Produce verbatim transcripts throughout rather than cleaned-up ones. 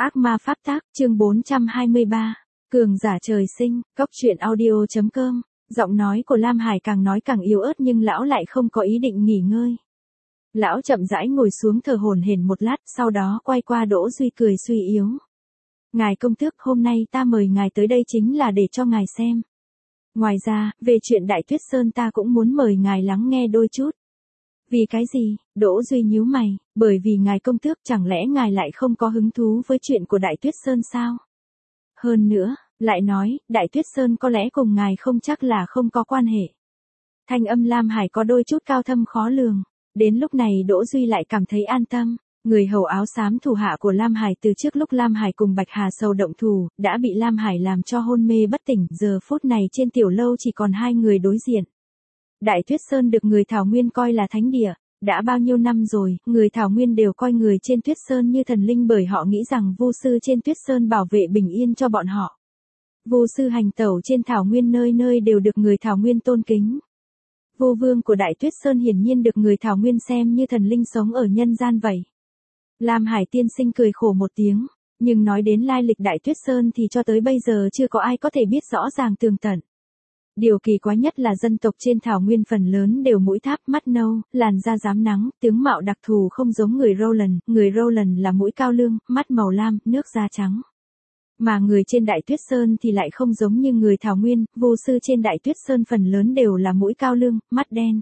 Ác ma pháp tác, chương bốn trăm hai mươi ba. Cường giả trời sinh, cốc truyện audio.com. Giọng nói của Lam Hải càng nói càng yếu ớt nhưng lão lại không có ý định nghỉ ngơi. Lão chậm rãi ngồi xuống thở hổn hển một lát, sau đó quay qua Đỗ Duy cười suy yếu. Ngài công tước, hôm nay ta mời ngài tới đây chính là để cho ngài xem. Ngoài ra, về chuyện Đại Tuyết Sơn ta cũng muốn mời ngài lắng nghe đôi chút. Vì cái gì? Đỗ Duy nhíu mày, bởi vì ngài công tước, chẳng lẽ ngài lại không có hứng thú với chuyện của Đại Tuyết Sơn sao? Hơn nữa, lại nói, Đại Tuyết Sơn có lẽ cùng ngài không chắc là không có quan hệ. Thanh âm Lam Hải có đôi chút cao thâm khó lường. Đến lúc này Đỗ Duy lại cảm thấy an tâm. Người hầu áo xám thủ hạ của Lam Hải từ trước lúc Lam Hải cùng Bạch Hà Sầu động thủ, đã bị Lam Hải làm cho hôn mê bất tỉnh, giờ phút này trên tiểu lâu chỉ còn hai người đối diện. Đại Tuyết Sơn được người Thảo Nguyên coi là thánh địa, đã bao nhiêu năm rồi, người Thảo Nguyên đều coi người trên Tuyết Sơn như thần linh bởi họ nghĩ rằng Vu sư trên Tuyết Sơn bảo vệ bình yên cho bọn họ. Vu sư hành tẩu trên Thảo Nguyên nơi nơi đều được người Thảo Nguyên tôn kính. Vu vương của Đại Tuyết Sơn hiển nhiên được người Thảo Nguyên xem như thần linh sống ở nhân gian vậy. Lam Hải tiên sinh cười khổ một tiếng, nhưng nói đến lai lịch Đại Tuyết Sơn thì cho tới bây giờ chưa có ai có thể biết rõ ràng tường tận. Điều kỳ quái nhất là dân tộc trên Thảo Nguyên phần lớn đều mũi tháp, mắt nâu, làn da rám nắng, tướng mạo đặc thù không giống người Roland, người Roland là mũi cao lương, mắt màu lam, nước da trắng. Mà người trên Đại Tuyết Sơn thì lại không giống như người Thảo Nguyên, Vu sư trên Đại Tuyết Sơn phần lớn đều là mũi cao lương, mắt đen.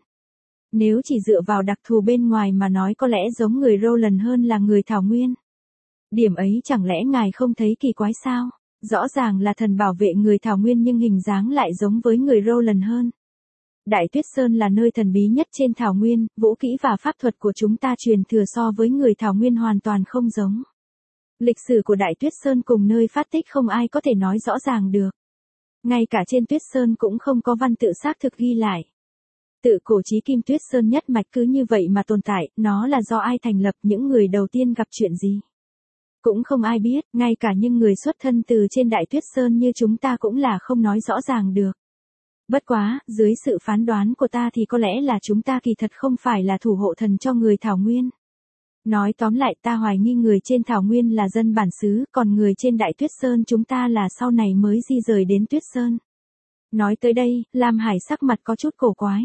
Nếu chỉ dựa vào đặc thù bên ngoài mà nói có lẽ giống người Roland hơn là người Thảo Nguyên. Điểm ấy chẳng lẽ ngài không thấy kỳ quái sao? Rõ ràng là thần bảo vệ người Thảo Nguyên nhưng hình dáng lại giống với người Roland hơn. Đại Tuyết Sơn là nơi thần bí nhất trên Thảo Nguyên, vũ kỹ và pháp thuật của chúng ta truyền thừa so với người Thảo Nguyên hoàn toàn không giống. Lịch sử của Đại Tuyết Sơn cùng nơi phát tích không ai có thể nói rõ ràng được. Ngay cả trên Tuyết Sơn cũng không có văn tự xác thực ghi lại. Tự cổ chí kim Tuyết Sơn nhất mạch cứ như vậy mà tồn tại, nó là do ai thành lập, những người đầu tiên gặp chuyện gì? Cũng không ai biết, ngay cả những người xuất thân từ trên Đại Tuyết Sơn như chúng ta cũng là không nói rõ ràng được. Bất quá, dưới sự phán đoán của ta thì có lẽ là chúng ta kỳ thật không phải là thủ hộ thần cho người Thảo Nguyên. Nói tóm lại ta hoài nghi người trên Thảo Nguyên là dân bản xứ, còn người trên Đại Tuyết Sơn chúng ta là sau này mới di rời đến Tuyết Sơn. Nói tới đây, Lam Hải sắc mặt có chút cổ quái.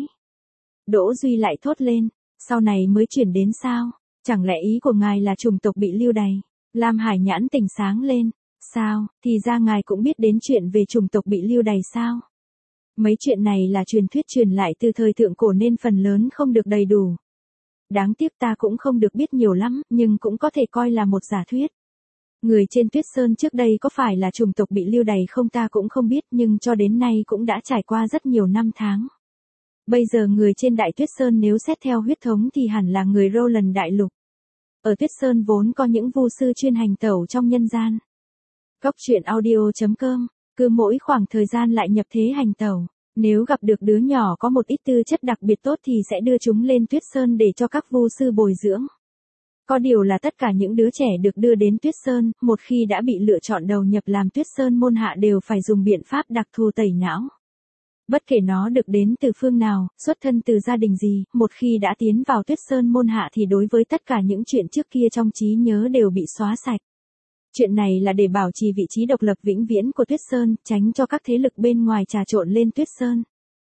Đỗ Duy lại thốt lên, sau này mới chuyển đến sao? Chẳng lẽ ý của ngài là chủng tộc bị lưu đày? Lam Hải nhãn tỉnh sáng lên, sao, thì ra ngài cũng biết đến chuyện về chủng tộc bị lưu đày sao? Mấy chuyện này là truyền thuyết truyền lại từ thời thượng cổ nên phần lớn không được đầy đủ. Đáng tiếc ta cũng không được biết nhiều lắm, nhưng cũng có thể coi là một giả thuyết. Người trên Tuyết Sơn trước đây có phải là chủng tộc bị lưu đày không ta cũng không biết, nhưng cho đến nay cũng đã trải qua rất nhiều năm tháng. Bây giờ người trên Đại Tuyết Sơn nếu xét theo huyết thống thì hẳn là người Roland đại lục. Ở Tuyết Sơn vốn có những vu sư chuyên hành tẩu trong nhân gian. Cốc truyện audio.com, cứ mỗi khoảng thời gian lại nhập thế hành tẩu. Nếu gặp được đứa nhỏ có một ít tư chất đặc biệt tốt thì sẽ đưa chúng lên Tuyết Sơn để cho các vu sư bồi dưỡng. Có điều là tất cả những đứa trẻ được đưa đến Tuyết Sơn, một khi đã bị lựa chọn đầu nhập làm Tuyết Sơn môn hạ đều phải dùng biện pháp đặc thù tẩy não. Bất kể nó được đến từ phương nào, xuất thân từ gia đình gì, một khi đã tiến vào Tuyết Sơn môn hạ thì đối với tất cả những chuyện trước kia trong trí nhớ đều bị xóa sạch. Chuyện này là để bảo trì vị trí độc lập vĩnh viễn của Tuyết Sơn, tránh cho các thế lực bên ngoài trà trộn lên Tuyết Sơn.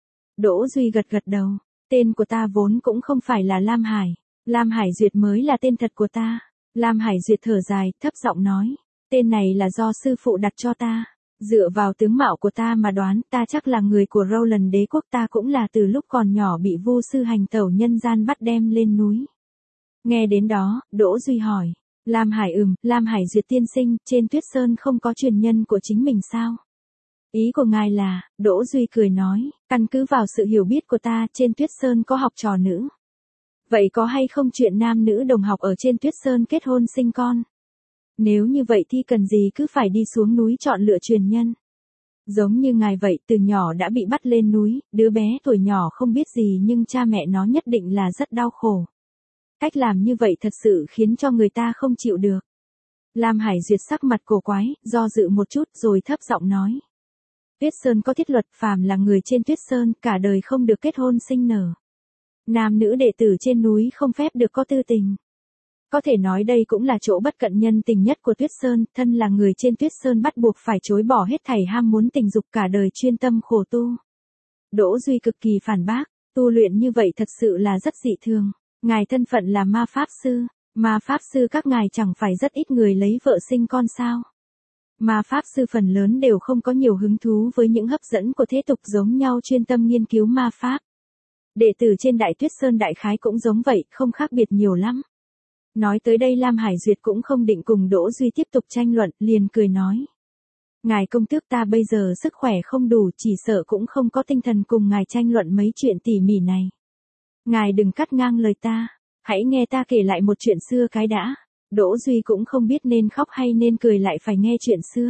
Đỗ Duy gật gật đầu, tên của ta vốn cũng không phải là Lam Hải, Lam Hải Duyệt mới là tên thật của ta. Lam Hải Duyệt thở dài, thấp giọng nói, tên này là do sư phụ đặt cho ta. Dựa vào tướng mạo của ta mà đoán, ta chắc là người của Roland đế quốc, ta cũng là từ lúc còn nhỏ bị vu sư hành tẩu nhân gian bắt đem lên núi. Nghe đến đó, Đỗ Duy hỏi, Lam Hải ừm, Lam Hải Duyệt tiên sinh, trên Tuyết Sơn không có truyền nhân của chính mình sao? Ý của ngài là, Đỗ Duy cười nói, căn cứ vào sự hiểu biết của ta, trên Tuyết Sơn có học trò nữ. Vậy có hay không chuyện nam nữ đồng học ở trên Tuyết Sơn kết hôn sinh con? Nếu như vậy thì cần gì cứ phải đi xuống núi chọn lựa truyền nhân. Giống như ngài vậy, từ nhỏ đã bị bắt lên núi, đứa bé tuổi nhỏ không biết gì nhưng cha mẹ nó nhất định là rất đau khổ. Cách làm như vậy thật sự khiến cho người ta không chịu được. Lam Hải Duyệt sắc mặt cổ quái, do dự một chút rồi thấp giọng nói. Tuyết Sơn có thiết luật, phàm là người trên Tuyết Sơn, cả đời không được kết hôn sinh nở. Nam nữ đệ tử trên núi không phép được có tư tình. Có thể nói đây cũng là chỗ bất cận nhân tình nhất của Tuyết Sơn, thân là người trên Tuyết Sơn bắt buộc phải chối bỏ hết thảy ham muốn tình dục, cả đời chuyên tâm khổ tu. Đỗ Duy cực kỳ phản bác, tu luyện như vậy thật sự là rất dị thường. Ngài thân phận là ma pháp sư, ma pháp sư các ngài chẳng phải rất ít người lấy vợ sinh con sao? Ma pháp sư phần lớn đều không có nhiều hứng thú với những hấp dẫn của thế tục, giống nhau chuyên tâm nghiên cứu ma pháp. Đệ tử trên Đại Tuyết Sơn đại khái cũng giống vậy, không khác biệt nhiều lắm. Nói tới đây Lam Hải Duyệt cũng không định cùng Đỗ Duy tiếp tục tranh luận, liền cười nói. Ngài công tước, ta bây giờ sức khỏe không đủ, chỉ sợ cũng không có tinh thần cùng ngài tranh luận mấy chuyện tỉ mỉ này. Ngài đừng cắt ngang lời ta, hãy nghe ta kể lại một chuyện xưa cái đã. Đỗ Duy cũng không biết nên khóc hay nên cười, lại phải nghe chuyện xưa.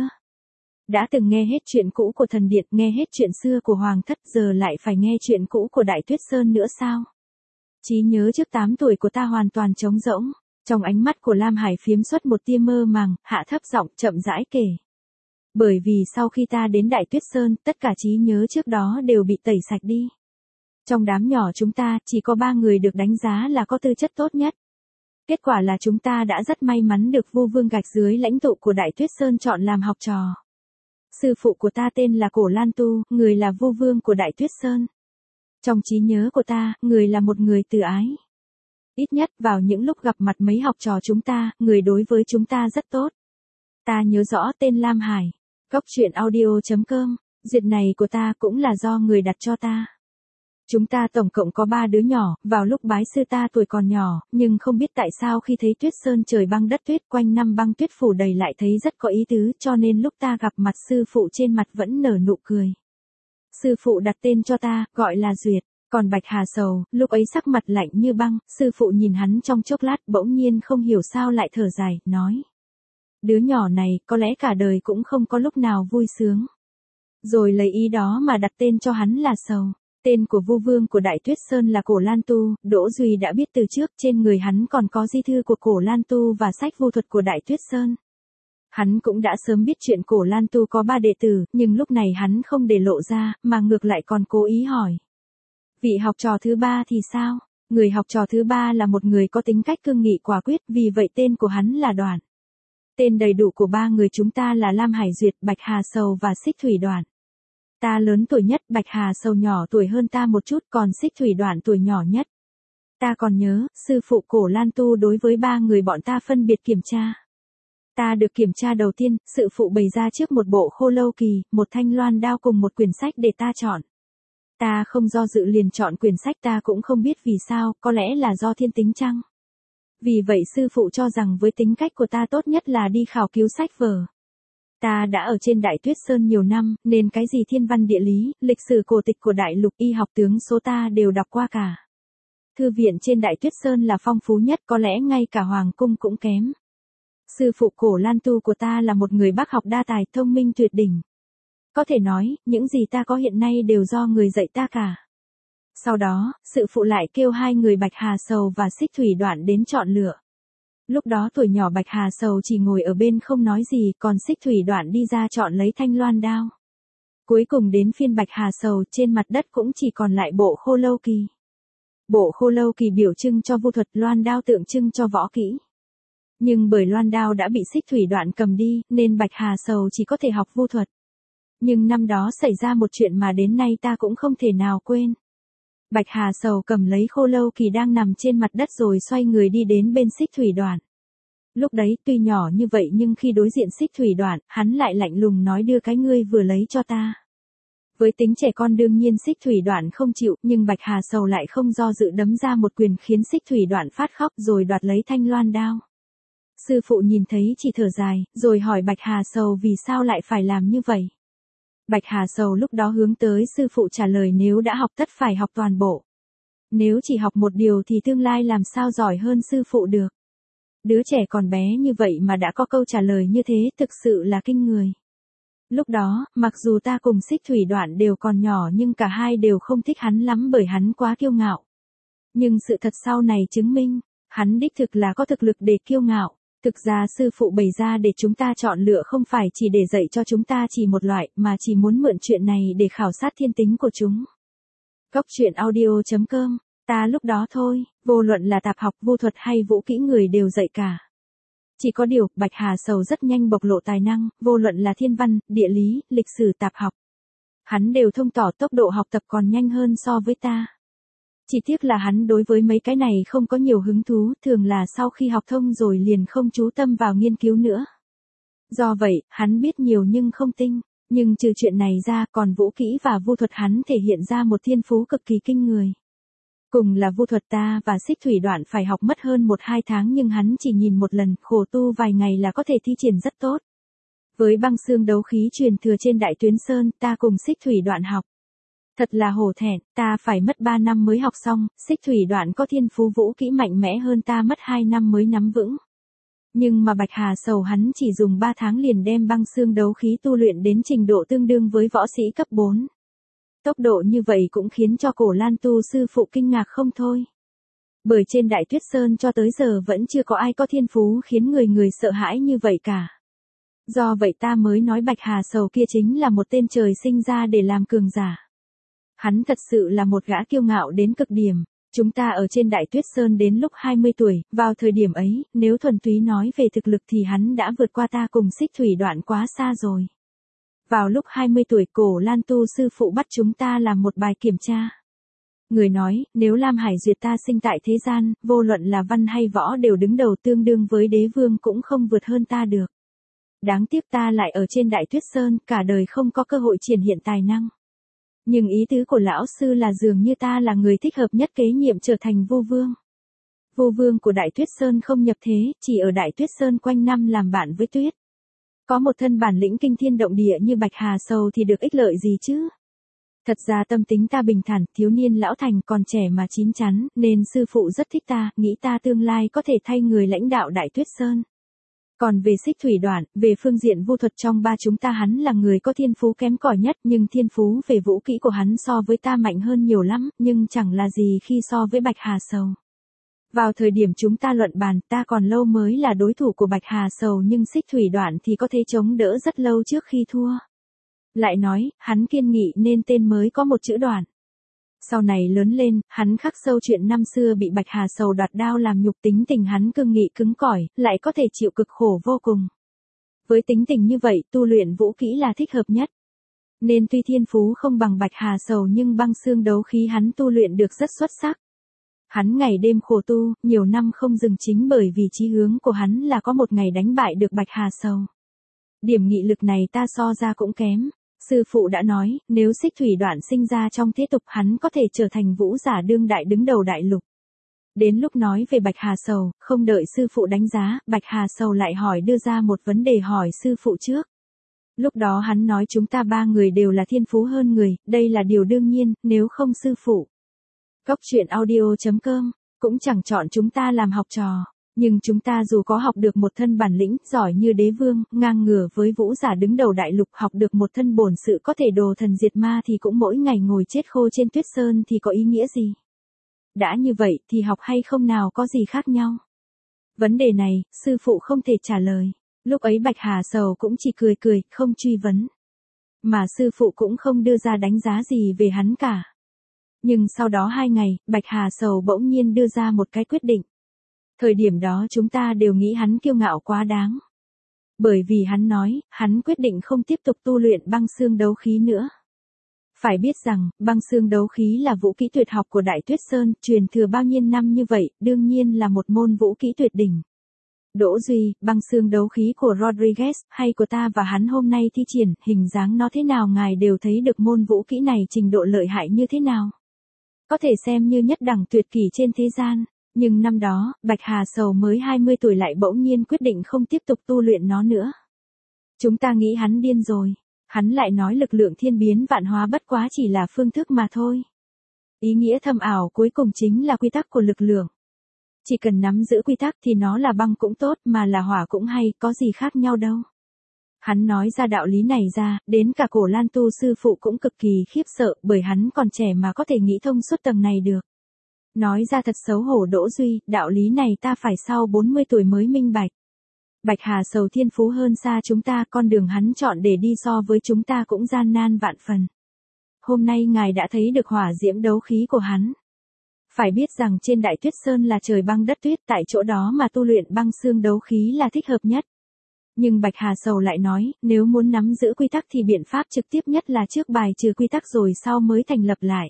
Đã từng nghe hết chuyện cũ của thần điện, nghe hết chuyện xưa của hoàng thất, giờ lại phải nghe chuyện cũ của Đại Tuyết Sơn nữa sao? Trí nhớ trước tám tuổi của ta hoàn toàn trống rỗng. Trong ánh mắt của Lam Hải phiếm xuất một tia mơ màng, hạ thấp giọng chậm rãi kể. Bởi vì sau khi ta đến Đại Tuyết Sơn, tất cả trí nhớ trước đó đều bị tẩy sạch đi. Trong đám nhỏ chúng ta, chỉ có ba người được đánh giá là có tư chất tốt nhất. Kết quả là chúng ta đã rất may mắn được Vu Vương Gạch dưới lãnh tụ của Đại Tuyết Sơn chọn làm học trò. Sư phụ của ta tên là Cổ Lan Tu, người là Vu Vương của Đại Tuyết Sơn. Trong trí nhớ của ta, người là một người từ ái. Ít nhất vào những lúc gặp mặt mấy học trò chúng ta, người đối với chúng ta rất tốt. Ta nhớ rõ tên Lam Hải. Cốc truyện audio chấm com, duyệt này của ta cũng là do người đặt cho ta. Chúng ta tổng cộng có ba đứa nhỏ, vào lúc bái sư ta tuổi còn nhỏ, nhưng không biết tại sao khi thấy Tuyết Sơn trời băng đất tuyết, quanh năm băng tuyết phủ đầy, lại thấy rất có ý tứ, cho nên lúc ta gặp mặt sư phụ trên mặt vẫn nở nụ cười. Sư phụ đặt tên cho ta, gọi là Duyệt. Còn Bạch Hà Sầu, lúc ấy sắc mặt lạnh như băng, sư phụ nhìn hắn trong chốc lát, bỗng nhiên không hiểu sao lại thở dài, nói. Đứa nhỏ này, có lẽ cả đời cũng không có lúc nào vui sướng. Rồi lấy ý đó mà đặt tên cho hắn là Sầu. Tên của Vu Vương của Đại Tuyết Sơn là Cổ Lan Tu, Đỗ Duy đã biết từ trước, trên người hắn còn có di thư của Cổ Lan Tu và sách vu thuật của Đại Tuyết Sơn. Hắn cũng đã sớm biết chuyện Cổ Lan Tu có ba đệ tử, nhưng lúc này hắn không để lộ ra, mà ngược lại còn cố ý hỏi. Vị học trò thứ ba thì sao? Người học trò thứ ba là một người có tính cách cương nghị quả quyết, vì vậy tên của hắn là Đoàn. Tên đầy đủ của ba người chúng ta là Lam Hải Duyệt, Bạch Hà Sầu và Xích Thủy Đoàn. Ta lớn tuổi nhất, Bạch Hà Sầu nhỏ tuổi hơn ta một chút, còn Xích Thủy Đoàn tuổi nhỏ nhất. Ta còn nhớ, sư phụ Cổ Lan Tu đối với ba người bọn ta phân biệt kiểm tra. Ta được kiểm tra đầu tiên, sư phụ bày ra trước một bộ khô lâu kỳ, một thanh loan đao cùng một quyển sách để ta chọn. Ta không do dự liền chọn quyển sách, ta cũng không biết vì sao, có lẽ là do thiên tính chăng. Vì vậy sư phụ cho rằng với tính cách của ta tốt nhất là đi khảo cứu sách vở. Ta đã ở trên Đại Tuyết Sơn nhiều năm, nên cái gì thiên văn địa lý, lịch sử cổ tịch của đại lục, y học tướng số ta đều đọc qua cả. Thư viện trên Đại Tuyết Sơn là phong phú nhất, có lẽ ngay cả hoàng cung cũng kém. Sư phụ Cổ Lan Tu của ta là một người bác học đa tài, thông minh tuyệt đỉnh. Có thể nói, những gì ta có hiện nay đều do người dạy ta cả. Sau đó, sư phụ lại kêu hai người Bạch Hà Sầu và Xích Thủy Đoạn đến chọn lựa. Lúc đó tuổi nhỏ Bạch Hà Sầu chỉ ngồi ở bên không nói gì, còn Xích Thủy Đoạn đi ra chọn lấy thanh loan đao. Cuối cùng đến phiên Bạch Hà Sầu, trên mặt đất cũng chỉ còn lại bộ khô lâu kỳ. Bộ khô lâu kỳ biểu trưng cho vu thuật, loan đao tượng trưng cho võ kỹ. Nhưng bởi loan đao đã bị Xích Thủy Đoạn cầm đi, nên Bạch Hà Sầu chỉ có thể học vu thuật. Nhưng năm đó xảy ra một chuyện mà đến nay ta cũng không thể nào quên. Bạch Hà Sầu cầm lấy khô lâu kỳ đang nằm trên mặt đất rồi xoay người đi đến bên Xích Thủy Đoạn. Lúc đấy tuy nhỏ như vậy nhưng khi đối diện Xích Thủy Đoạn, hắn lại lạnh lùng nói đưa cái ngươi vừa lấy cho ta. Với tính trẻ con đương nhiên Xích Thủy Đoạn không chịu, nhưng Bạch Hà Sầu lại không do dự đấm ra một quyền khiến Xích Thủy Đoạn phát khóc rồi đoạt lấy thanh loan đao. Sư phụ nhìn thấy chỉ thở dài, rồi hỏi Bạch Hà Sầu vì sao lại phải làm như vậy. Bạch Hà Sầu lúc đó hướng tới sư phụ trả lời nếu đã học tất phải học toàn bộ. Nếu chỉ học một điều thì tương lai làm sao giỏi hơn sư phụ được. Đứa trẻ còn bé như vậy mà đã có câu trả lời như thế thực sự là kinh người. Lúc đó, mặc dù ta cùng Xích Thủy Đoạn đều còn nhỏ nhưng cả hai đều không thích hắn lắm bởi hắn quá kiêu ngạo. Nhưng sự thật sau này chứng minh, hắn đích thực là có thực lực để kiêu ngạo. Thực ra sư phụ bày ra để chúng ta chọn lựa không phải chỉ để dạy cho chúng ta chỉ một loại, mà chỉ muốn mượn chuyện này để khảo sát thiên tính của chúng. Cốc truyện audio chấm com Ta lúc đó thôi, vô luận là tạp học, vô thuật hay vũ kỹ người đều dạy cả. Chỉ có điều, Bạch Hà Sầu rất nhanh bộc lộ tài năng, vô luận là thiên văn, địa lý, lịch sử tạp học. Hắn đều thông tỏ tốc độ học tập còn nhanh hơn so với ta. Chỉ tiếc là hắn đối với mấy cái này không có nhiều hứng thú, thường là sau khi học thông rồi liền không chú tâm vào nghiên cứu nữa. Do vậy, hắn biết nhiều nhưng không tinh, nhưng trừ chuyện này ra còn vũ kỹ và vu thuật hắn thể hiện ra một thiên phú cực kỳ kinh người. Cùng là vu thuật ta và Xích Thủy Đoạn phải học mất hơn một hai tháng nhưng hắn chỉ nhìn một lần, khổ tu vài ngày là có thể thi triển rất tốt. Với băng xương đấu khí truyền thừa trên Đại Tuyến Sơn, ta cùng Xích Thủy Đoạn học. Thật là hổ thẹn, ta phải mất ba năm mới học xong, Xích Thủy Đoạn có thiên phú vũ kỹ mạnh mẽ hơn ta mất hai năm mới nắm vững. Nhưng mà Bạch Hà Sầu hắn chỉ dùng ba tháng liền đem băng xương đấu khí tu luyện đến trình độ tương đương với võ sĩ cấp bốn. Tốc độ như vậy cũng khiến cho Cổ Lan Tu sư phụ kinh ngạc không thôi. Bởi trên Đại Tuyết Sơn cho tới giờ vẫn chưa có ai có thiên phú khiến người người sợ hãi như vậy cả. Do vậy ta mới nói Bạch Hà Sầu kia chính là một tên trời sinh ra để làm cường giả. Hắn thật sự là một gã kiêu ngạo đến cực điểm. Chúng ta ở trên Đại Tuyết Sơn đến lúc hai mươi tuổi, vào thời điểm ấy, nếu thuần túy nói về thực lực thì hắn đã vượt qua ta cùng Xích Thủy Đoạn quá xa rồi. Vào lúc hai mươi tuổi Cổ Lan Tu sư phụ bắt chúng ta làm một bài kiểm tra. Người nói, nếu Lam Hải Duyệt ta sinh tại thế gian, vô luận là văn hay võ đều đứng đầu tương đương với đế vương cũng không vượt hơn ta được. Đáng tiếc ta lại ở trên Đại Tuyết Sơn, cả đời không có cơ hội triển hiện tài năng. Nhưng ý tứ của lão sư là dường như ta là người thích hợp nhất kế nhiệm trở thành Vu Vương. Vu Vương của Đại Tuyết Sơn không nhập thế, chỉ ở Đại Tuyết Sơn quanh năm làm bạn với tuyết. Có một thân bản lĩnh kinh thiên động địa như Bạch Hà Sầu thì được ích lợi gì chứ? Thật ra tâm tính ta bình thản, thiếu niên lão thành còn trẻ mà chín chắn, nên sư phụ rất thích ta, nghĩ ta tương lai có thể thay người lãnh đạo Đại Tuyết Sơn. Còn về Xích Thủy Đoạn, về phương diện vu thuật trong ba chúng ta hắn là người có thiên phú kém cỏi nhất, nhưng thiên phú về vũ kỹ của hắn so với ta mạnh hơn nhiều lắm, nhưng chẳng là gì khi so với Bạch Hà Sầu. Vào thời điểm chúng ta luận bàn, ta còn lâu mới là đối thủ của Bạch Hà Sầu nhưng Xích Thủy Đoạn thì có thể chống đỡ rất lâu trước khi thua. Lại nói, hắn kiên nghị nên tên mới có một chữ Đoạn. Sau này lớn lên, hắn khắc sâu chuyện năm xưa bị Bạch Hà Sầu đoạt đao làm nhục, tính tình hắn cương nghị cứng cỏi, lại có thể chịu cực khổ vô cùng. Với tính tình như vậy, tu luyện vũ kỹ là thích hợp nhất. Nên tuy thiên phú không bằng Bạch Hà Sầu nhưng băng xương đấu khí hắn tu luyện được rất xuất sắc. Hắn ngày đêm khổ tu, nhiều năm không dừng chính bởi vì chí hướng của hắn là có một ngày đánh bại được Bạch Hà Sầu. Điểm nghị lực này ta so ra cũng kém. Sư phụ đã nói, nếu Xích Thủy Đoạn sinh ra trong thế tục hắn có thể trở thành vũ giả đương đại đứng đầu đại lục. Đến lúc nói về Bạch Hà Sầu, không đợi sư phụ đánh giá, Bạch Hà Sầu lại hỏi đưa ra một vấn đề hỏi sư phụ trước. Lúc đó hắn nói chúng ta ba người đều là thiên phú hơn người, đây là điều đương nhiên, nếu không sư phụ. Cóc truyện audio chấm com, cũng chẳng chọn chúng ta làm học trò. Nhưng chúng ta dù có học được một thân bản lĩnh giỏi như đế vương, ngang ngửa với vũ giả đứng đầu đại lục, học được một thân bổn sự có thể đồ thần diệt ma thì cũng mỗi ngày ngồi chết khô trên tuyết sơn thì có ý nghĩa gì? Đã như vậy thì học hay không nào có gì khác nhau? Vấn đề này, sư phụ không thể trả lời. Lúc ấy Bạch Hà Sầu cũng chỉ cười cười, không truy vấn. Mà sư phụ cũng không đưa ra đánh giá gì về hắn cả. Nhưng sau đó hai ngày, Bạch Hà Sầu bỗng nhiên đưa ra một cái quyết định. Thời điểm đó chúng ta đều nghĩ hắn kiêu ngạo quá đáng. Bởi vì hắn nói, hắn quyết định không tiếp tục tu luyện băng xương đấu khí nữa. Phải biết rằng, băng xương đấu khí là vũ kỹ tuyệt học của Đại Tuyết Sơn, truyền thừa bao nhiêu năm như vậy, đương nhiên là một môn vũ kỹ tuyệt đỉnh. Đỗ Duy, băng xương đấu khí của Rodriguez, hay của ta và hắn hôm nay thi triển, hình dáng nó thế nào ngài đều thấy được môn vũ kỹ này trình độ lợi hại như thế nào. Có thể xem như nhất đẳng tuyệt kỹ trên thế gian. Nhưng năm đó, Bạch Hà Sầu mới hai mươi tuổi lại bỗng nhiên quyết định không tiếp tục tu luyện nó nữa. Chúng ta nghĩ hắn điên rồi. Hắn lại nói lực lượng thiên biến vạn hóa bất quá chỉ là phương thức mà thôi. Ý nghĩa thâm ảo cuối cùng chính là quy tắc của lực lượng. Chỉ cần nắm giữ quy tắc thì nó là băng cũng tốt mà là hỏa cũng hay, có gì khác nhau đâu. Hắn nói ra đạo lý này ra, đến cả Cổ Lan Tu sư phụ cũng cực kỳ khiếp sợ bởi hắn còn trẻ mà có thể nghĩ thông suốt tầng này được. Nói ra thật xấu hổ Đỗ Duy, đạo lý này ta phải sau bốn mươi tuổi mới minh bạch. Bạch Hà Sầu thiên phú hơn xa chúng ta, con đường hắn chọn để đi so với chúng ta cũng gian nan vạn phần. Hôm nay ngài đã thấy được hỏa diễm đấu khí của hắn. Phải biết rằng trên Đại Tuyết Sơn là trời băng đất tuyết, tại chỗ đó mà tu luyện băng xương đấu khí là thích hợp nhất. Nhưng Bạch Hà Sầu lại nói, nếu muốn nắm giữ quy tắc thì biện pháp trực tiếp nhất là trước bài trừ quy tắc rồi sau mới thành lập lại.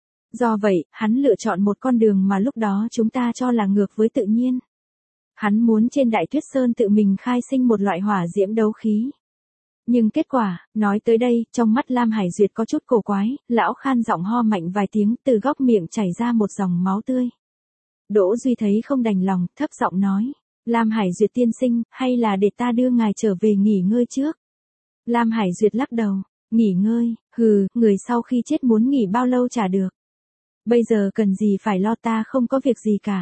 Do vậy, hắn lựa chọn một con đường mà lúc đó chúng ta cho là ngược với tự nhiên. Hắn muốn trên Đại Tuyết Sơn tự mình khai sinh một loại hỏa diễm đấu khí. Nhưng kết quả, nói tới đây, trong mắt Lam Hải Duyệt có chút cổ quái, lão khan giọng ho mạnh vài tiếng, từ góc miệng chảy ra một dòng máu tươi. Đỗ Duy thấy không đành lòng, thấp giọng nói, Lam Hải Duyệt tiên sinh, hay là để ta đưa ngài trở về nghỉ ngơi trước? Lam Hải Duyệt lắc đầu, nghỉ ngơi, hừ, người sau khi chết muốn nghỉ bao lâu chả được. Bây giờ cần gì phải lo, ta không có việc gì cả.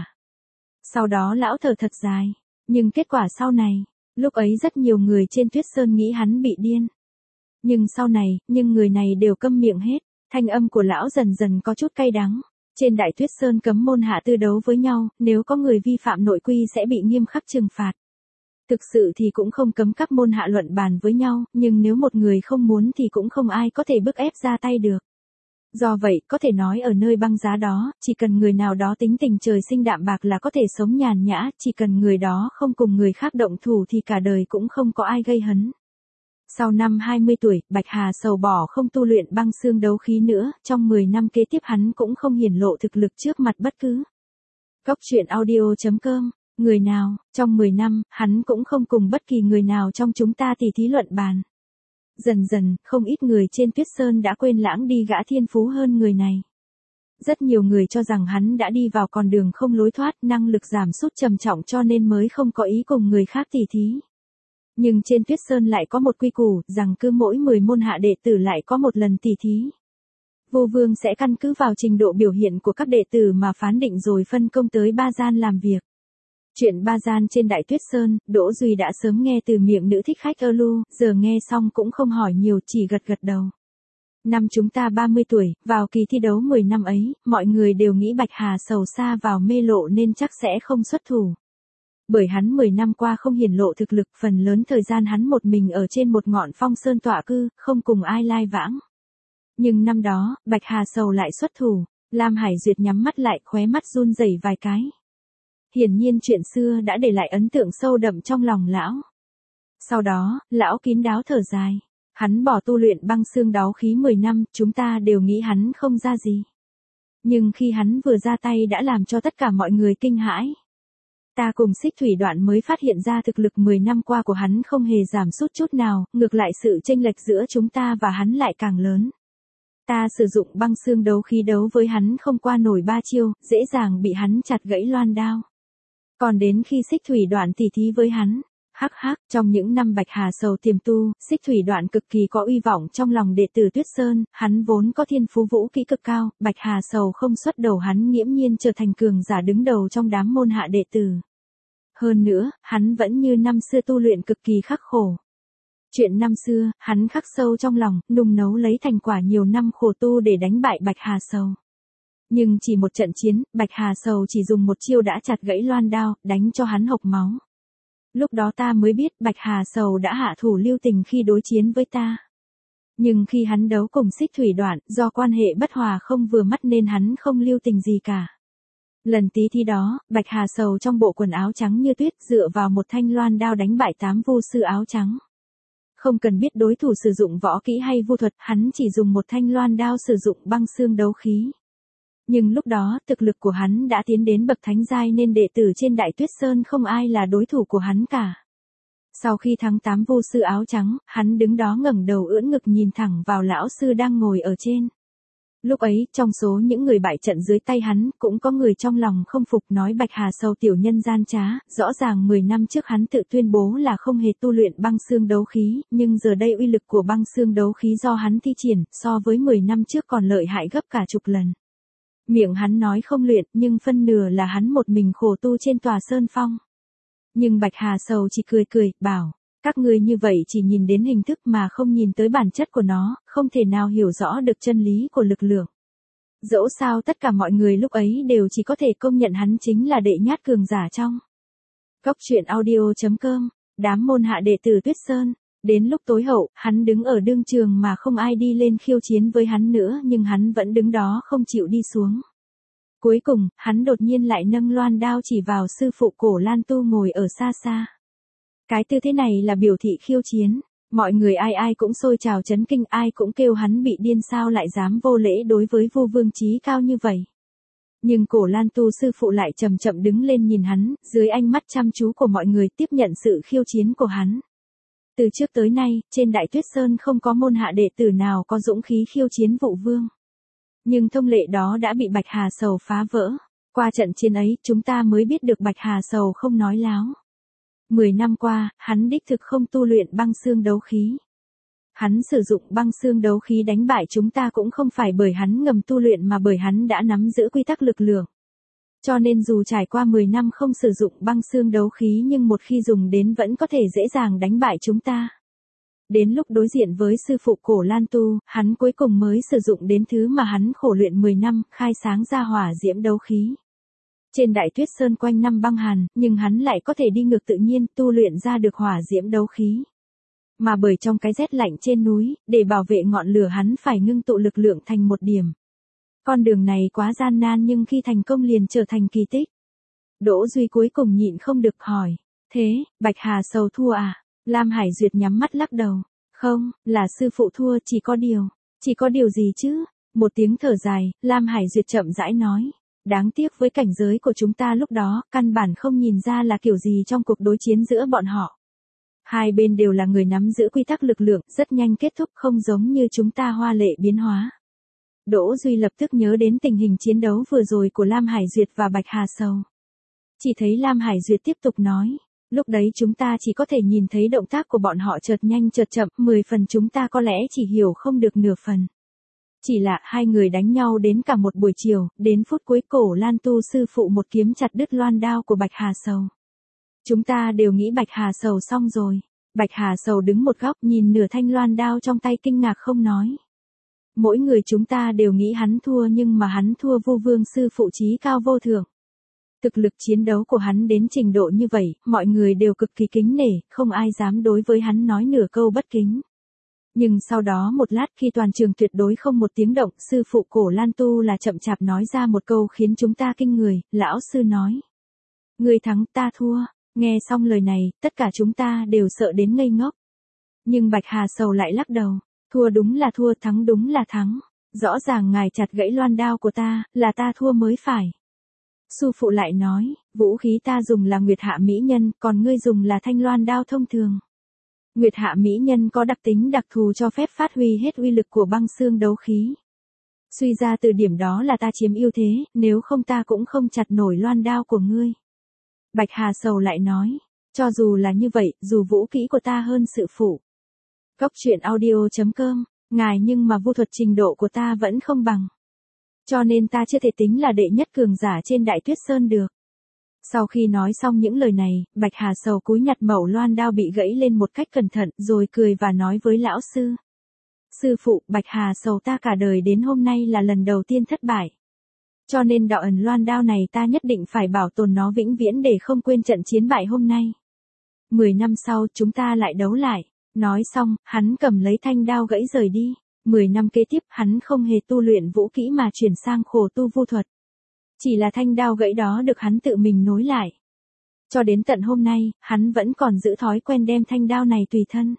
Sau đó lão thở thật dài, nhưng kết quả sau này, lúc ấy rất nhiều người trên Tuyết Sơn nghĩ hắn bị điên. Nhưng sau này, nhưng người này đều câm miệng hết, thanh âm của lão dần dần có chút cay đắng. Trên Đại Tuyết Sơn cấm môn hạ tư đấu với nhau, nếu có người vi phạm nội quy sẽ bị nghiêm khắc trừng phạt. Thực sự thì cũng không cấm các môn hạ luận bàn với nhau, nhưng nếu một người không muốn thì cũng không ai có thể bức ép ra tay được. Do vậy, có thể nói ở nơi băng giá đó, chỉ cần người nào đó tính tình trời sinh đạm bạc là có thể sống nhàn nhã, chỉ cần người đó không cùng người khác động thủ thì cả đời cũng không có ai gây hấn. Sau năm hai mươi tuổi, Bạch Hà Sầu bỏ không tu luyện băng xương đấu khí nữa, trong mười năm kế tiếp hắn cũng không hiển lộ thực lực trước mặt bất cứ. Cốc truyện audio chấm com, người nào, trong mười năm, hắn cũng không cùng bất kỳ người nào trong chúng ta tỉ thí luận bàn. Dần dần, không ít người trên Tuyết Sơn đã quên lãng đi gã thiên phú hơn người này. Rất nhiều người cho rằng hắn đã đi vào con đường không lối thoát, năng lực giảm sút trầm trọng cho nên mới không có ý cùng người khác tỉ thí. Nhưng trên Tuyết Sơn lại có một quy củ, rằng cứ mỗi mười môn hạ đệ tử lại có một lần tỉ thí. Vô Vương sẽ căn cứ vào trình độ biểu hiện của các đệ tử mà phán định rồi phân công tới ba gian làm việc. Chuyện ba gian trên Đại Tuyết Sơn, Đỗ Duy đã sớm nghe từ miệng nữ thích khách ơ lu, giờ nghe xong cũng không hỏi nhiều, chỉ gật gật đầu. Năm chúng ta ba mươi tuổi, vào kỳ thi đấu mười năm ấy, mọi người đều nghĩ Bạch Hà Sầu xa vào mê lộ nên chắc sẽ không xuất thủ. Bởi hắn mười năm qua không hiển lộ thực lực, phần lớn thời gian hắn một mình ở trên một ngọn phong sơn tọa cư, không cùng ai lai vãng. Nhưng năm đó, Bạch Hà Sầu lại xuất thủ, Lam Hải Duyệt nhắm mắt lại, khóe mắt run rẩy vài cái. Hiển nhiên chuyện xưa đã để lại ấn tượng sâu đậm trong lòng lão. Sau đó, lão kín đáo thở dài. Hắn bỏ tu luyện băng xương đấu khí mười năm, chúng ta đều nghĩ hắn không ra gì. Nhưng khi hắn vừa ra tay đã làm cho tất cả mọi người kinh hãi. Ta cùng Xích Thủy Đoạn mới phát hiện ra thực lực mười năm qua của hắn không hề giảm sút chút nào, ngược lại sự chênh lệch giữa chúng ta và hắn lại càng lớn. Ta sử dụng băng xương đấu khí đấu với hắn không qua nổi ba chiêu, dễ dàng bị hắn chặt gãy loan đao. Còn đến khi Xích Thủy Đoạn tỉ thí với hắn, hắc hắc, trong những năm Bạch Hà Sầu tiềm tu, Xích Thủy Đoạn cực kỳ có uy vọng trong lòng đệ tử Tuyết Sơn, hắn vốn có thiên phú vũ kỹ cực cao, Bạch Hà Sầu không xuất đầu hắn nghiễm nhiên trở thành cường giả đứng đầu trong đám môn hạ đệ tử. Hơn nữa, hắn vẫn như năm xưa tu luyện cực kỳ khắc khổ. Chuyện năm xưa, hắn khắc sâu trong lòng, nung nấu lấy thành quả nhiều năm khổ tu để đánh bại Bạch Hà Sầu. Nhưng chỉ một trận chiến, Bạch Hà Sầu chỉ dùng một chiêu đã chặt gãy loan đao, đánh cho hắn hộc máu. Lúc đó ta mới biết Bạch Hà Sầu đã hạ thủ lưu tình khi đối chiến với ta. Nhưng khi hắn đấu cùng Xích Thủy Đoạn, do quan hệ bất hòa không vừa mắt nên hắn không lưu tình gì cả. Lần tí thi đó, Bạch Hà Sầu trong bộ quần áo trắng như tuyết dựa vào một thanh loan đao đánh bại tám vu sư áo trắng. Không cần biết đối thủ sử dụng võ kỹ hay vu thuật, hắn chỉ dùng một thanh loan đao sử dụng băng xương đấu khí. Nhưng lúc đó, thực lực của hắn đã tiến đến bậc thánh giai nên đệ tử trên Đại Tuyết Sơn không ai là đối thủ của hắn cả. Sau khi thắng tám vu sư áo trắng, hắn đứng đó ngẩng đầu ưỡn ngực nhìn thẳng vào lão sư đang ngồi ở trên. Lúc ấy, trong số những người bại trận dưới tay hắn, cũng có người trong lòng không phục nói Bạch Hà Sầu tiểu nhân gian trá, rõ ràng mười năm trước hắn tự tuyên bố là không hề tu luyện băng xương đấu khí, nhưng giờ đây uy lực của băng xương đấu khí do hắn thi triển, so với mười năm trước còn lợi hại gấp cả chục lần. Miệng hắn nói không luyện, nhưng phân nửa là hắn một mình khổ tu trên tòa sơn phong. Nhưng Bạch Hà Sầu chỉ cười cười, bảo, các ngươi như vậy chỉ nhìn đến hình thức mà không nhìn tới bản chất của nó, không thể nào hiểu rõ được chân lý của lực lượng. Dẫu sao tất cả mọi người lúc ấy đều chỉ có thể công nhận hắn chính là đệ nhát cường giả trong. Cốc truyện audio chấm com, đám môn hạ đệ tử Tuyết Sơn. Đến lúc tối hậu, hắn đứng ở đương trường mà không ai đi lên khiêu chiến với hắn nữa nhưng hắn vẫn đứng đó không chịu đi xuống. Cuối cùng, hắn đột nhiên lại nâng loan đao chỉ vào sư phụ Cổ Lan Tu ngồi ở xa xa. Cái tư thế này là biểu thị khiêu chiến, mọi người ai ai cũng sôi trào chấn kinh, ai cũng kêu hắn bị điên sao lại dám vô lễ đối với Vu Vương chí cao như vậy. Nhưng Cổ Lan Tu sư phụ lại chậm chậm đứng lên nhìn hắn, dưới ánh mắt chăm chú của mọi người tiếp nhận sự khiêu chiến của hắn. Từ trước tới nay, trên Đại Tuyết Sơn không có môn hạ đệ tử nào có dũng khí khiêu chiến Vũ Vương. Nhưng thông lệ đó đã bị Bạch Hà Sầu phá vỡ. Qua trận chiến ấy, chúng ta mới biết được Bạch Hà Sầu không nói láo. Mười năm qua, hắn đích thực không tu luyện băng xương đấu khí. Hắn sử dụng băng xương đấu khí đánh bại chúng ta cũng không phải bởi hắn ngầm tu luyện mà bởi hắn đã nắm giữ quy tắc lực lượng. Cho nên dù trải qua mười năm không sử dụng băng xương đấu khí nhưng một khi dùng đến vẫn có thể dễ dàng đánh bại chúng ta. Đến lúc đối diện với sư phụ Cổ Lan Tu, hắn cuối cùng mới sử dụng đến thứ mà hắn khổ luyện mười năm, khai sáng ra hỏa diễm đấu khí. Trên Đại Tuyết Sơn quanh năm băng hàn, nhưng hắn lại có thể đi ngược tự nhiên tu luyện ra được hỏa diễm đấu khí. Mà bởi trong cái rét lạnh trên núi, để bảo vệ ngọn lửa hắn phải ngưng tụ lực lượng thành một điểm. Con đường này quá gian nan nhưng khi thành công liền trở thành kỳ tích. Đỗ Duy cuối cùng nhịn không được hỏi. Thế, Bạch Hà Sầu thua à? Lam Hải Duyệt nhắm mắt lắc đầu. Không, là sư phụ thua, chỉ có điều. Chỉ có điều gì chứ? Một tiếng thở dài, Lam Hải Duyệt chậm rãi nói. Đáng tiếc với cảnh giới của chúng ta lúc đó, căn bản không nhìn ra là kiểu gì trong cuộc đối chiến giữa bọn họ. Hai bên đều là người nắm giữ quy tắc lực lượng, rất nhanh kết thúc, không giống như chúng ta hoa lệ biến hóa. Đỗ Duy lập tức nhớ đến tình hình chiến đấu vừa rồi của Lam Hải Duyệt và Bạch Hà Sầu. Chỉ thấy Lam Hải Duyệt tiếp tục nói, lúc đấy chúng ta chỉ có thể nhìn thấy động tác của bọn họ chợt nhanh chợt chậm, mười phần chúng ta có lẽ chỉ hiểu không được nửa phần. Chỉ là hai người đánh nhau đến cả một buổi chiều, đến phút cuối Cổ Lan Tu sư phụ một kiếm chặt đứt loan đao của Bạch Hà Sầu. Chúng ta đều nghĩ Bạch Hà Sầu xong rồi. Bạch Hà Sầu đứng một góc nhìn nửa thanh loan đao trong tay kinh ngạc không nói. Mỗi người chúng ta đều nghĩ hắn thua nhưng mà hắn thua Vu Vương sư phụ chí cao vô thượng. Thực lực chiến đấu của hắn đến trình độ như vậy, mọi người đều cực kỳ kính nể, không ai dám đối với hắn nói nửa câu bất kính. Nhưng sau đó một lát khi toàn trường tuyệt đối không một tiếng động, sư phụ Cổ Lan Tu là chậm chạp nói ra một câu khiến chúng ta kinh người, lão sư nói. Người thắng ta thua, nghe xong lời này, tất cả chúng ta đều sợ đến ngây ngốc. Nhưng Bạch Hà Sầu lại lắc đầu, thua đúng là thua, thắng đúng là thắng. Rõ ràng ngài chặt gãy loan đao của ta, là ta thua mới phải. Sư phụ lại nói, vũ khí ta dùng là Nguyệt Hạ Mỹ Nhân, còn ngươi dùng là thanh loan đao thông thường. Nguyệt Hạ Mỹ Nhân có đặc tính đặc thù cho phép phát huy hết uy lực của băng xương đấu khí. Suy ra từ điểm đó là ta chiếm ưu thế, nếu không ta cũng không chặt nổi loan đao của ngươi. Bạch Hà Sầu lại nói, cho dù là như vậy, dù vũ kỹ của ta hơn sự phụ. Cốc truyện audio chấm com, ngài nhưng mà vu thuật trình độ của ta vẫn không bằng. Cho nên ta chưa thể tính là đệ nhất cường giả trên Đại Tuyết Sơn được. Sau khi nói xong những lời này, Bạch Hà Sầu cúi nhặt mẩu loan đao bị gãy lên một cách cẩn thận rồi cười và nói với lão sư. Sư phụ, Bạch Hà Sầu ta cả đời đến hôm nay là lần đầu tiên thất bại. Cho nên đạo ẩn loan đao này ta nhất định phải bảo tồn nó vĩnh viễn để không quên trận chiến bại hôm nay. Mười năm sau chúng ta lại đấu lại. Nói xong, hắn cầm lấy thanh đao gãy rời đi. Mười năm kế tiếp hắn không hề tu luyện vũ kỹ mà chuyển sang khổ tu vu thuật. Chỉ là thanh đao gãy đó được hắn tự mình nối lại. Cho đến tận hôm nay, hắn vẫn còn giữ thói quen đem thanh đao này tùy thân.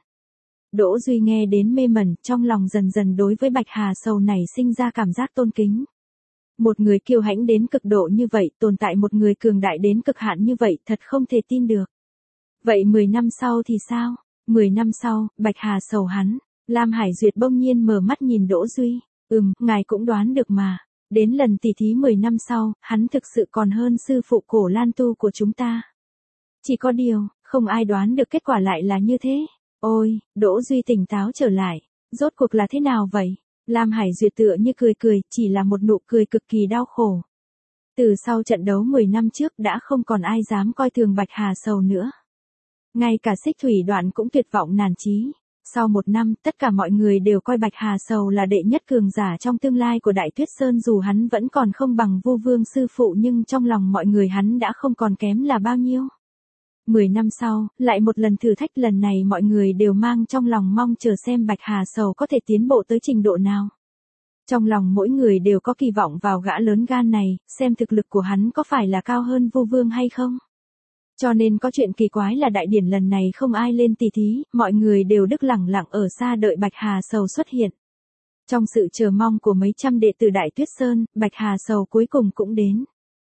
Đỗ Duy nghe đến mê mẩn, trong lòng dần dần đối với Bạch Hà Sầu này sinh ra cảm giác tôn kính. Một người kiêu hãnh đến cực độ như vậy, tồn tại một người cường đại đến cực hạn như vậy, thật không thể tin được. Vậy mười năm sau thì sao? Mười năm sau, Bạch Hà Sầu hắn, Lam Hải Duyệt bỗng nhiên mở mắt nhìn Đỗ Duy, ừm, ngài cũng đoán được mà. Đến lần tỉ thí mười năm sau, hắn thực sự còn hơn sư phụ Cổ Lan Tu của chúng ta. Chỉ có điều, không ai đoán được kết quả lại là như thế. Ôi, Đỗ Duy tỉnh táo trở lại. Rốt cuộc là thế nào vậy? Lam Hải Duyệt tựa như cười cười, chỉ là một nụ cười cực kỳ đau khổ. Từ sau trận đấu mười năm trước đã không còn ai dám coi thường Bạch Hà Sầu nữa. Ngay cả Xích Thủy Đoạn cũng tuyệt vọng nản chí. Sau một năm, tất cả mọi người đều coi Bạch Hà Sầu là đệ nhất cường giả trong tương lai của Đại Tuyết Sơn, dù hắn vẫn còn không bằng Vu Vương sư phụ nhưng trong lòng mọi người hắn đã không còn kém là bao nhiêu. Mười năm sau, lại một lần thử thách, lần này mọi người đều mang trong lòng mong chờ xem Bạch Hà Sầu có thể tiến bộ tới trình độ nào. Trong lòng mỗi người đều có kỳ vọng vào gã lớn gan này, xem thực lực của hắn có phải là cao hơn Vu Vương hay không. Cho nên có chuyện kỳ quái là đại điển lần này không ai lên tỷ thí, mọi người đều đứng lặng lặng ở xa đợi Bạch Hà Sầu xuất hiện. Trong sự chờ mong của mấy trăm đệ tử Đại Tuyết Sơn, Bạch Hà Sầu cuối cùng cũng đến.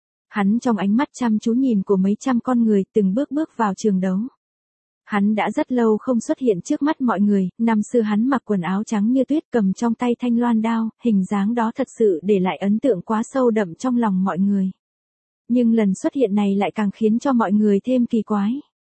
Hắn trong ánh mắt chăm chú nhìn của mấy trăm con người từng bước bước vào trường đấu. Hắn đã rất lâu không xuất hiện trước mắt mọi người, năm xưa hắn mặc quần áo trắng như tuyết cầm trong tay thanh loan đao, hình dáng đó thật sự để lại ấn tượng quá sâu đậm trong lòng mọi người. Nhưng lần xuất hiện này lại càng khiến cho mọi người thêm kỳ quái.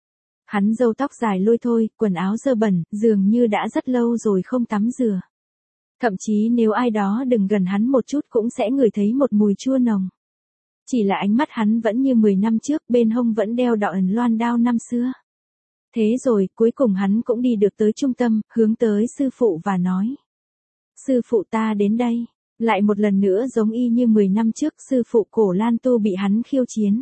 Hắn râu tóc dài lôi thôi, quần áo dơ bẩn, dường như đã rất lâu rồi không tắm rửa. Thậm chí nếu ai đó đừng gần hắn một chút cũng sẽ ngửi thấy một mùi chua nồng. Chỉ là ánh mắt hắn vẫn như mười năm trước, bên hông vẫn đeo đỏ ẩn loan đao năm xưa. Thế rồi, cuối cùng hắn cũng đi được tới trung tâm, hướng tới sư phụ và nói. Sư phụ ta đến đây. Lại một lần nữa giống y như mười năm trước, sư phụ Cổ Lan Tu bị hắn khiêu chiến.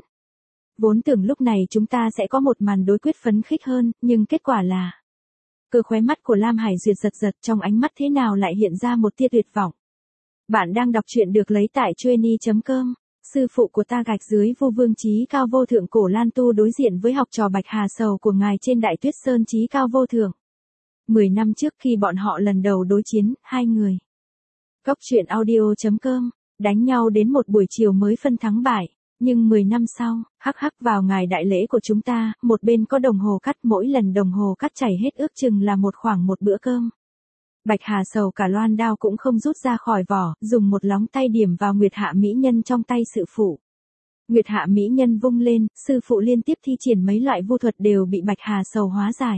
Vốn tưởng lúc này chúng ta sẽ có một màn đối quyết phấn khích hơn, nhưng kết quả là... Cơ khóe mắt của Lam Hải Duyệt giật giật, trong ánh mắt thế nào lại hiện ra một tia tuyệt vọng. Bạn đang đọc truyện được lấy tại trueni chấm com. Sư phụ của ta gạch dưới Vu Vương chí cao vô thượng Cổ Lan Tu đối diện với học trò Bạch Hà Sầu của ngài trên Đại Tuyết Sơn chí cao vô thượng. Mười năm trước khi bọn họ lần đầu đối chiến, hai người. Góc truyện audio chấm com, đánh nhau đến một buổi chiều mới phân thắng bại. Nhưng mười năm sau, hắc hắc vào ngày đại lễ của chúng ta, một bên có đồng hồ cắt, mỗi lần đồng hồ cắt chảy hết ước chừng là một khoảng một bữa cơm. Bạch Hà Sầu cả loan đao cũng không rút ra khỏi vỏ, dùng một lóng tay điểm vào Nguyệt Hạ Mỹ Nhân trong tay sư phụ. Nguyệt Hạ Mỹ Nhân vung lên, sư phụ liên tiếp thi triển mấy loại vu thuật đều bị Bạch Hà Sầu hóa giải.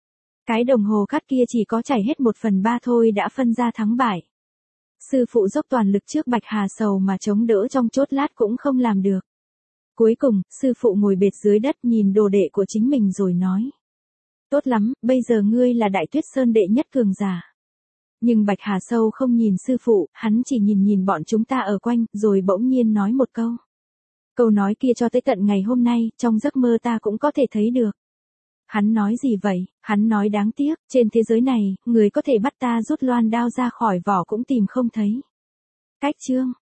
Cái đồng hồ cắt kia chỉ có chảy hết một phần ba thôi đã phân ra thắng bại. Sư phụ dốc toàn lực trước Bạch Hà Sầu mà chống đỡ trong chốt lát cũng không làm được. Cuối cùng, sư phụ ngồi bệt dưới đất nhìn đồ đệ của chính mình rồi nói. Tốt lắm, bây giờ ngươi là Đại Tuyết Sơn đệ nhất cường giả. Nhưng Bạch Hà Sầu không nhìn sư phụ, hắn chỉ nhìn nhìn bọn chúng ta ở quanh, rồi bỗng nhiên nói một câu. Câu nói kia cho tới tận ngày hôm nay, trong giấc mơ ta cũng có thể thấy được. Hắn nói gì vậy? Hắn nói đáng tiếc, trên thế giới này, người có thể bắt ta rút loan đao ra khỏi vỏ cũng tìm không thấy. Cách chương